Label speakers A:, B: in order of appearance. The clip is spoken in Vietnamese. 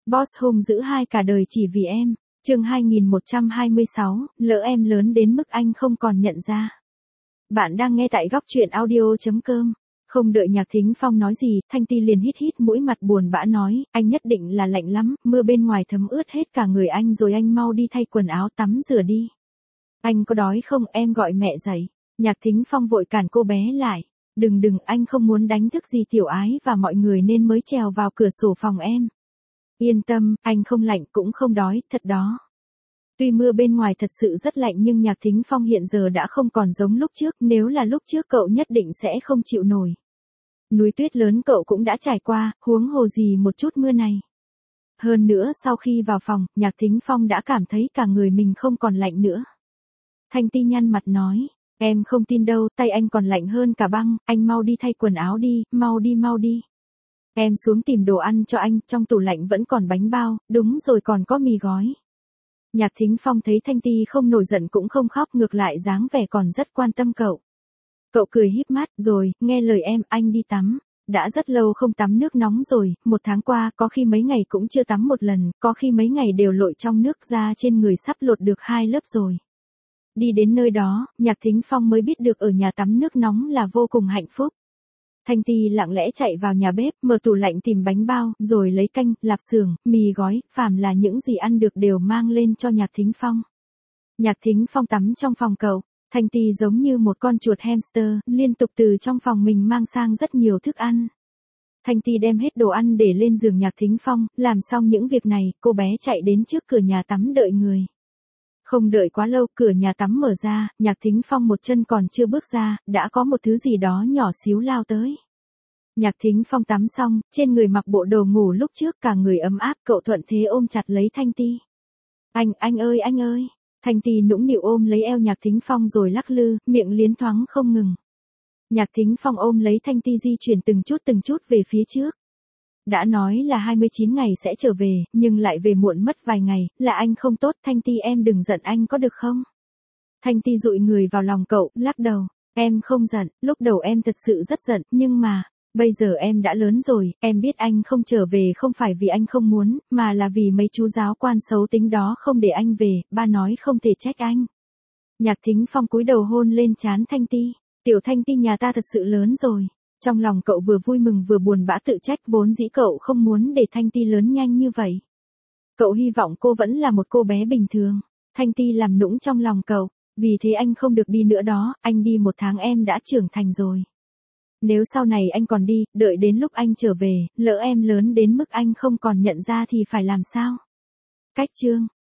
A: Boss hung dữ hai cả đời chỉ vì em. Chương 2126, lỡ em lớn đến mức anh không còn nhận ra. Bạn đang nghe tại góc truyện audio.com. Không đợi Nhạc Thính Phong nói gì, Thanh Ti liền hít hít mũi, mặt buồn bã nói, anh nhất định là lạnh lắm, mưa bên ngoài thấm ướt hết cả người anh rồi, anh mau đi thay quần áo tắm rửa đi. Anh có đói không, em gọi mẹ dậy. Nhạc Thính Phong vội cản cô bé lại. Đừng, anh không muốn đánh thức gì Tiểu Ái và mọi người nên mới trèo vào cửa sổ phòng em. Yên tâm, anh không lạnh cũng không đói, thật đó. Tuy mưa bên ngoài thật sự rất lạnh nhưng Nhạc Thính Phong hiện giờ đã không còn giống lúc trước, nếu là lúc trước cậu nhất định sẽ không chịu nổi. Núi tuyết lớn cậu cũng đã trải qua, huống hồ gì một chút mưa này. Hơn nữa sau khi vào phòng, Nhạc Thính Phong đã cảm thấy cả người mình không còn lạnh nữa. Thanh Ti nhăn mặt nói, em không tin đâu, tay anh còn lạnh hơn cả băng, anh mau đi thay quần áo đi, mau đi. Em xuống tìm đồ ăn cho anh, trong tủ lạnh vẫn còn bánh bao, đúng rồi còn có mì gói. Nhạc Thính Phong thấy Thanh Ti không nổi giận cũng không khóc, ngược lại dáng vẻ còn rất quan tâm cậu. Cậu cười híp mắt, rồi, nghe lời em, anh đi tắm. Đã rất lâu không tắm nước nóng rồi, 1 tháng qua, có khi mấy ngày cũng chưa tắm một lần, có khi mấy ngày đều lội trong nước, da trên người sắp lột được 2 lớp rồi. Đi đến nơi đó, Nhạc Thính Phong mới biết được ở nhà tắm nước nóng là vô cùng hạnh phúc. Thanh Ti lặng lẽ chạy vào nhà bếp, mở tủ lạnh tìm bánh bao, rồi lấy canh, lạp xưởng, mì gói, phàm là những gì ăn được đều mang lên cho Nhạc Thính Phong. Nhạc Thính Phong tắm trong phòng cậu, Thanh Ti giống như một con chuột hamster, liên tục từ trong phòng mình mang sang rất nhiều thức ăn. Thanh Ti đem hết đồ ăn để lên giường Nhạc Thính Phong, làm xong những việc này, cô bé chạy đến trước cửa nhà tắm đợi người. Không đợi quá lâu, cửa nhà tắm mở ra, Nhạc Thính Phong một chân còn chưa bước ra, đã có một thứ gì đó nhỏ xíu lao tới. Nhạc Thính Phong tắm xong, trên người mặc bộ đồ ngủ lúc trước, cả người ấm áp, cậu thuận thế ôm chặt lấy Thanh Ti. Anh ơi. Thanh Ti nũng nịu ôm lấy eo Nhạc Thính Phong rồi lắc lư, miệng liến thoáng không ngừng. Nhạc Thính Phong ôm lấy Thanh Ti di chuyển từng chút về phía trước. Đã nói là 29 ngày sẽ trở về, nhưng lại về muộn mất vài ngày, là anh không tốt, Thanh Ti em đừng giận anh có được không? Thanh Ti dụi người vào lòng cậu, lắc đầu, em không giận, lúc đầu em thật sự rất giận, nhưng mà, bây giờ em đã lớn rồi, em biết anh không trở về không phải vì anh không muốn, mà là vì mấy chú giáo quan xấu tính đó không để anh về, ba nói không thể trách anh. Nhạc Thính Phong cúi đầu hôn lên trán Thanh Ti, tiểu Thanh Ti nhà ta thật sự lớn rồi. Trong lòng cậu vừa vui mừng vừa buồn bã tự trách, vốn dĩ cậu không muốn để Thanh Ti lớn nhanh như vậy. Cậu hy vọng cô vẫn là một cô bé bình thường. Thanh Ti làm nũng trong lòng cậu, vì thế anh không được đi nữa đó, anh đi 1 tháng em đã trưởng thành rồi. Nếu sau này anh còn đi, đợi đến lúc anh trở về, lỡ em lớn đến mức anh không còn nhận ra thì phải làm sao? Cách chương